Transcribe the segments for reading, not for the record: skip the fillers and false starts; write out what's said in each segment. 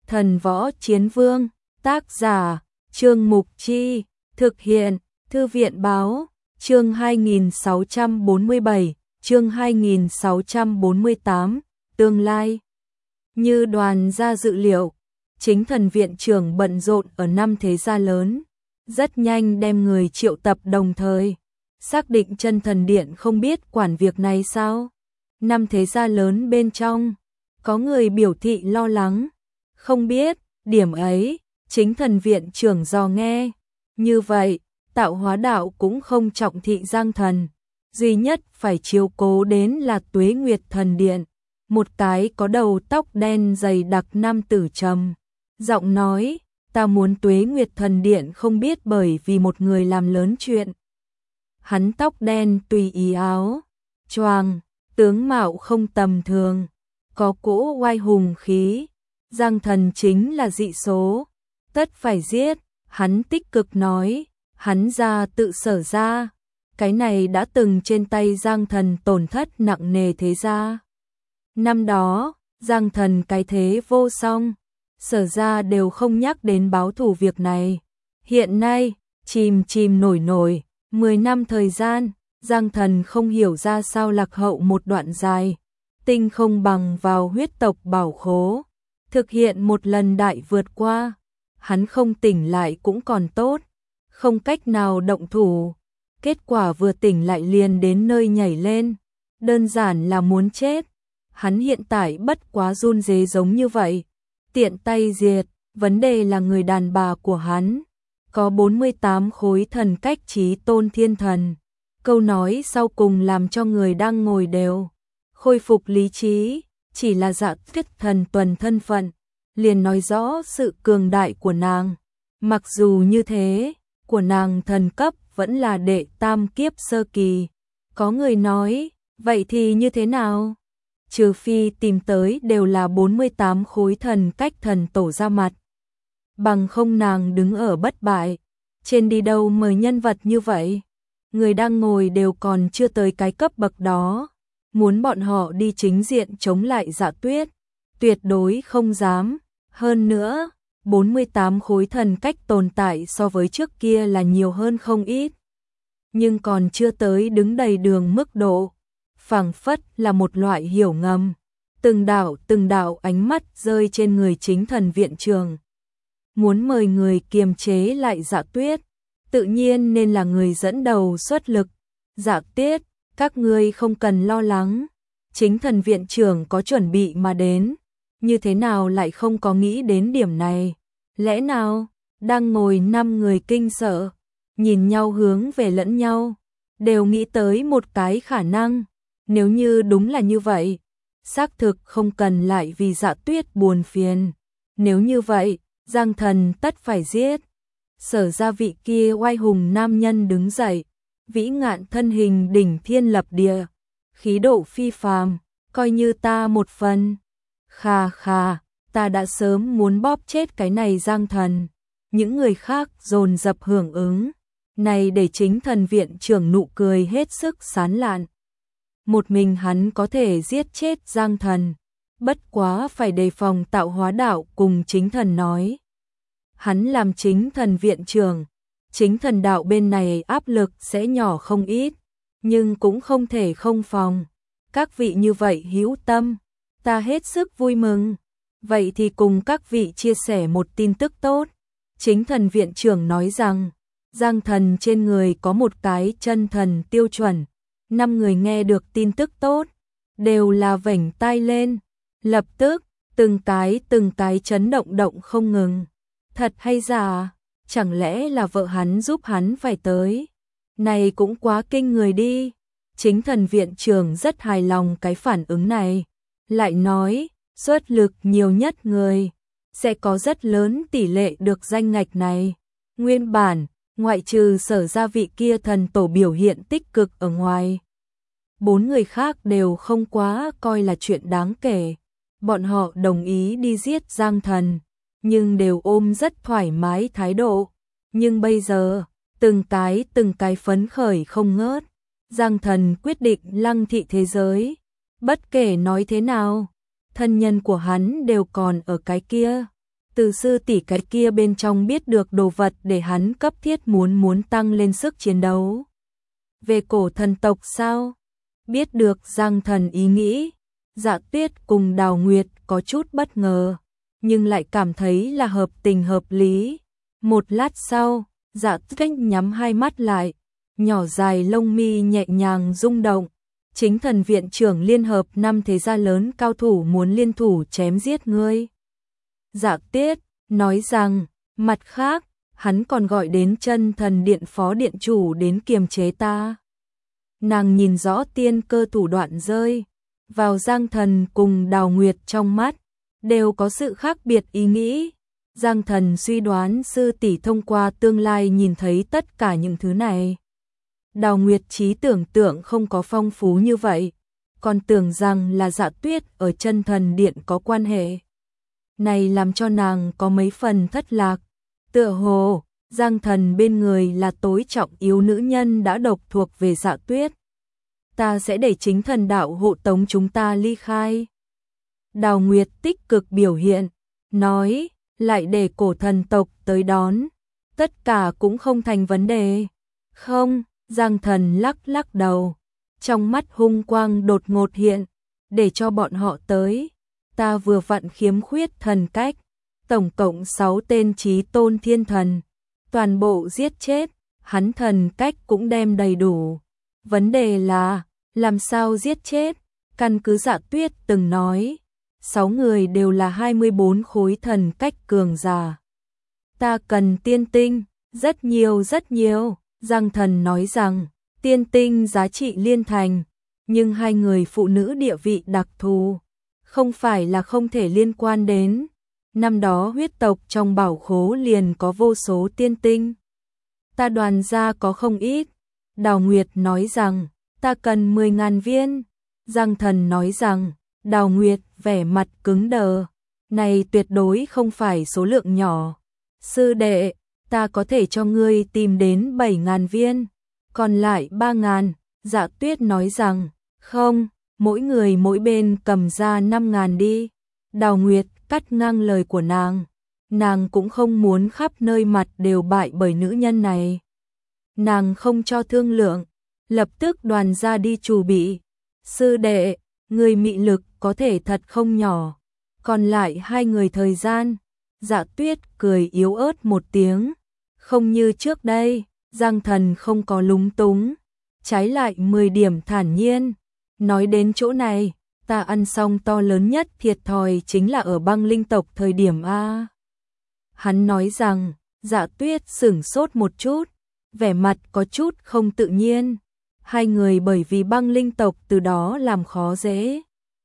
Thần Võ Chiến Vương, tác giả, Trương Mục Chi, thực hiện, Thư viện Báo, chương 2647, chương 2648, tương lai. Như đoàn ra dự liệu, chính thần viện trưởng bận rộn ở 5 thế gia lớn, rất nhanh đem người triệu tập đồng thời. Xác định chân thần điện không biết quản việc này sao? 5 thế gia lớn bên trong, có người biểu thị lo lắng. Không biết, điểm ấy, chính thần viện trưởng dò nghe. Như vậy, Tạo Hóa đạo cũng không trọng thị Giang thần. Duy nhất phải chiếu cố đến là Tuế Nguyệt thần điện. Một cái có đầu tóc đen dày đặc nam tử trầm giọng nói, ta muốn Tuế Nguyệt thần điện không biết bởi vì một người làm lớn chuyện. Hắn tóc đen tùy ý áo choàng, tướng mạo không tầm thường, có cỗ oai hùng khí. Giang thần chính là dị số, tất phải giết. Hắn tích cực nói, hắn ra tự sở ra, cái này đã từng trên tay Giang thần tổn thất nặng nề thế ra. Năm đó, Giang thần cái thế vô song, sở ra đều không nhắc đến báo thù việc này. Hiện nay, chìm nổi, 10 năm thời gian, Giang thần không hiểu ra sao lạc hậu một đoạn dài, tinh không bằng vào huyết tộc bảo khố, thực hiện một lần đại vượt qua. Hắn không tỉnh lại cũng còn tốt, không cách nào động thủ. Kết quả vừa tỉnh lại liền đến nơi nhảy lên, đơn giản là muốn chết. Hắn hiện tại bất quá run rế giống như vậy, tiện tay diệt. Vấn đề là người đàn bà của hắn có 48 khối thần cách chí tôn thiên thần. Câu nói sau cùng làm cho người đang ngồi đều khôi phục lý trí, chỉ là Dạ Tuyết thần tuần thân phận liền nói rõ sự cường đại của nàng. Mặc dù như thế, của nàng thần cấp vẫn là đệ tam kiếp sơ kỳ. Có người nói, vậy thì như thế nào? Trừ phi tìm tới đều là 48 khối thần cách thần tổ ra mặt, bằng không nàng đứng ở bất bại. Trên đi đâu mời nhân vật như vậy? Người đang ngồi đều còn chưa tới cái cấp bậc đó, muốn bọn họ đi chính diện chống lại Dạ Tuyết, tuyệt đối không dám. Hơn nữa, 48 khối thần cách tồn tại so với trước kia là nhiều hơn không ít, nhưng còn chưa tới đứng đầy đường mức độ. Phảng phất là một loại hiểu ngầm. Từng đạo ánh mắt rơi trên người chính thần viện trưởng. Muốn mời người kiềm chế lại Dạ Tuyết, tự nhiên nên là người dẫn đầu xuất lực. Dạ Tuyết, các ngươi không cần lo lắng, chính thần viện trưởng có chuẩn bị mà đến. Như thế nào lại không có nghĩ đến điểm này? Lẽ nào? Đang ngồi 5 người kinh sợ, nhìn nhau hướng về lẫn nhau, đều nghĩ tới một cái khả năng. Nếu như đúng là như vậy, xác thực không cần lại vì Dạ Tuyết buồn phiền. Nếu như vậy, Giang thần tất phải giết. Sở ra vị kia oai hùng nam nhân đứng dậy, vĩ ngạn thân hình đỉnh thiên lập địa, khí độ phi phàm, coi như ta một phần. Khà, ta đã sớm muốn bóp chết cái này Giang thần. Những người khác dồn dập hưởng ứng, này để chính thần viện trưởng nụ cười hết sức sán lạn. Một mình hắn có thể giết chết Giang thần, bất quá phải đề phòng Tạo Hóa đạo cùng chính thần nói. Hắn làm chính thần viện trưởng, chính thần đạo bên này áp lực sẽ nhỏ không ít, nhưng cũng không thể không phòng. Các vị như vậy hữu tâm, ta hết sức vui mừng. Vậy thì cùng các vị chia sẻ một tin tức tốt. Chính thần viện trưởng nói rằng, Giang thần trên người có một cái chân thần tiêu chuẩn. 5 người nghe được tin tức tốt, đều là vểnh tai lên. Lập tức, từng cái chấn động không ngừng. Thật hay giả? Chẳng lẽ là vợ hắn giúp hắn phải tới? Này cũng quá kinh người đi. Chính thần viện trưởng rất hài lòng cái phản ứng này. Lại nói, xuất lực nhiều nhất người sẽ có rất lớn tỷ lệ được danh ngạch này. Nguyên bản, ngoại trừ Sở ra vị kia thần tổ biểu hiện tích cực ở ngoài, 4 người khác đều không quá coi là chuyện đáng kể. Bọn họ đồng ý đi giết Giang thần, nhưng đều ôm rất thoải mái thái độ. Nhưng bây giờ, từng cái phấn khởi không ngớt. Giang thần quyết định lăng thị thế giới. Bất kể nói thế nào, thân nhân của hắn đều còn ở cái kia. từ sư tỷ cái kia bên trong biết được đồ vật để hắn cấp thiết muốn tăng lên sức chiến đấu. Về cổ thần tộc sao? Biết được Giang Thần ý nghĩ, Dạ Tuyết cùng Đào Nguyệt có chút bất ngờ, nhưng lại cảm thấy là hợp tình hợp lý. Một lát sau, Dạ Tuyết nhắm hai mắt lại, nhỏ dài lông mi nhẹ nhàng rung động. Chính thần viện trưởng liên hợp 5 thế gia lớn cao thủ muốn liên thủ chém giết ngươi. Dạ Tuyết nói rằng, mặt khác, hắn còn gọi đến chân thần điện phó điện chủ đến kiềm chế ta. Nàng nhìn rõ tiên cơ thủ đoạn rơi vào Giang Thần cùng Đào Nguyệt trong mắt, đều có sự khác biệt ý nghĩ. Giang Thần suy đoán sư tỷ thông qua tương lai nhìn thấy tất cả những thứ này. Đào Nguyệt trí tưởng tượng không có phong phú như vậy, còn tưởng rằng là Dạ Tuyết ở chân thần điện có quan hệ. Này làm cho nàng có mấy phần thất lạc. Tựa hồ, Giang Thần bên người là tối trọng yếu nữ nhân đã độc thuộc về Dạ Tuyết. Ta sẽ để chính thần đạo hộ tống chúng ta ly khai. Đào Nguyệt tích cực biểu hiện, nói, lại để cổ thần tộc tới đón. Tất cả cũng không thành vấn đề. Không, Giang Thần lắc lắc đầu. Trong mắt hung quang đột ngột hiện, để cho bọn họ tới. Ta vừa vặn khiếm khuyết thần cách. Tổng cộng 6 tên chí tôn thiên thần. Toàn bộ giết chết, hắn thần cách cũng đem đầy đủ. Vấn đề là, làm sao giết chết? Căn cứ Dạ Tuyết từng nói, 6 người đều là 24 khối thần cách cường giả. Ta cần tiên tinh, rất nhiều rất nhiều. Giang Thần nói rằng, tiên tinh giá trị liên thành, nhưng hai người phụ nữ địa vị đặc thù, không phải là không thể liên quan đến. Năm đó huyết tộc trong bảo khố liền có vô số tiên tinh. Ta đoàn gia có không ít. Đào Nguyệt nói rằng, ta cần 10.000 viên. Giang Thần nói rằng, Đào Nguyệt vẻ mặt cứng đờ. Này tuyệt đối không phải số lượng nhỏ. Sư đệ, ta có thể cho ngươi tìm đến 7.000 viên. Còn lại 3.000, Dạ Tuyết nói rằng, không, mỗi người mỗi bên cầm ra 5.000 đi. Đào Nguyệt cắt ngang lời của nàng cũng không muốn khắp nơi mặt đều bại bởi nữ nhân này. Nàng không cho thương lượng, lập tức đoàn ra đi chủ bị. Sư đệ, người mị lực có thể thật không nhỏ. Còn lại 2 người thời gian. Dạ Tuyết cười yếu ớt một tiếng. Không như trước đây, Giang Thần không có lúng túng, trái lại 10 điểm thản nhiên. Nói đến chỗ này, ta ăn xong to lớn nhất thiệt thòi chính là ở băng linh tộc thời điểm A. Hắn nói rằng, Dạ Tuyết sửng sốt một chút, vẻ mặt có chút không tự nhiên. Hai người bởi vì băng linh tộc từ đó làm khó dễ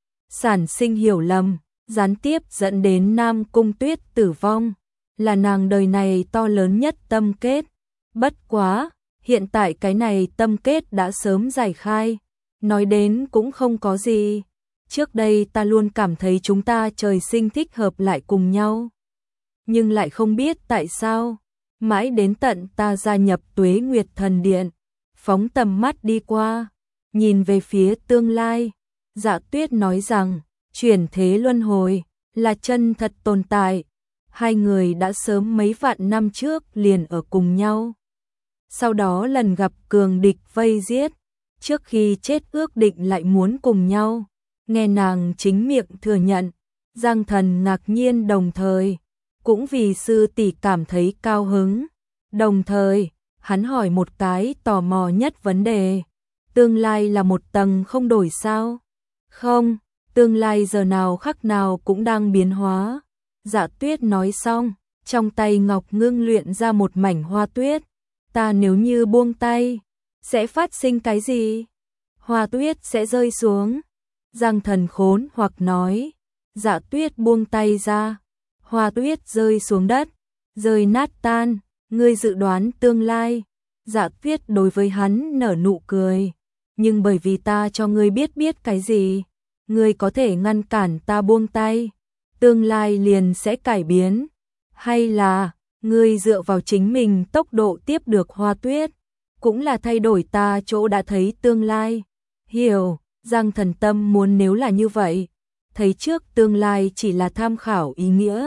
sản sinh hiểu lầm, gián tiếp dẫn đến Nam Cung Tuyết tử vong, là nàng đời này to lớn nhất tâm kết. Bất quá, hiện tại cái này tâm kết đã sớm giải khai, nói đến cũng không có gì. Trước đây ta luôn cảm thấy chúng ta trời sinh thích hợp lại cùng nhau, nhưng lại không biết tại sao, mãi đến tận ta gia nhập Tuế Nguyệt Thần Điện, phóng tầm mắt đi qua, nhìn về phía tương lai. Dạ Tuyết nói rằng, chuyển thế luân hồi là chân thật tồn tại. Hai người đã sớm mấy vạn năm trước liền ở cùng nhau. Sau đó lần gặp cường địch vây giết, trước khi chết ước định lại muốn cùng nhau. Nghe nàng chính miệng thừa nhận, Giang Thần ngạc nhiên, đồng thời cũng vì sư tỷ cảm thấy cao hứng. Đồng thời, hắn hỏi một cái tò mò nhất vấn đề, tương lai là một tầng không đổi sao? Không, tương lai giờ nào khắc nào cũng đang biến hóa. Dạ Tuyết nói xong, trong tay ngọc ngưng luyện ra một mảnh hoa tuyết. Ta nếu như buông tay, sẽ phát sinh cái gì? Hoa tuyết sẽ rơi xuống. Giang Thần khốn hoặc nói. Dạ Tuyết buông tay ra, hoa tuyết rơi xuống đất, rơi nát tan. Ngươi dự đoán tương lai. Dạ Tuyết đối với hắn nở nụ cười. Nhưng bởi vì ta cho ngươi biết cái gì, ngươi có thể ngăn cản ta buông tay, tương lai liền sẽ cải biến. Hay là, ngươi dựa vào chính mình tốc độ tiếp được hoa tuyết, cũng là thay đổi ta chỗ đã thấy tương lai. Hiểu, Giang Thần tâm muốn nếu là như vậy, thấy trước tương lai chỉ là tham khảo ý nghĩa,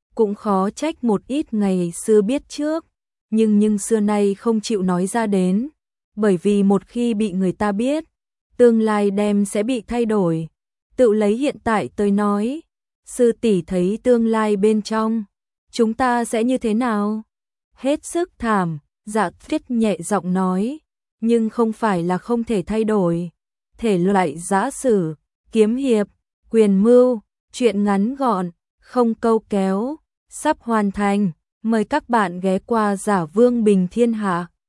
cũng khó trách một ít ngày xưa biết trước, nhưng xưa nay không chịu nói ra đến, bởi vì một khi bị người ta biết, tương lai đem sẽ bị thay đổi. Tự lấy hiện tại tôi nói, sư tỷ thấy tương lai bên trong, chúng ta sẽ như thế nào? Hết sức thảm, Dạ Tuyết nhẹ giọng nói, nhưng không phải là không thể thay đổi. Thể loại giã sử, kiếm hiệp, quyền mưu, truyện ngắn gọn, không câu kéo, sắp hoàn thành. Mời các bạn ghé qua Giả Vương Bình Thiên Hạ.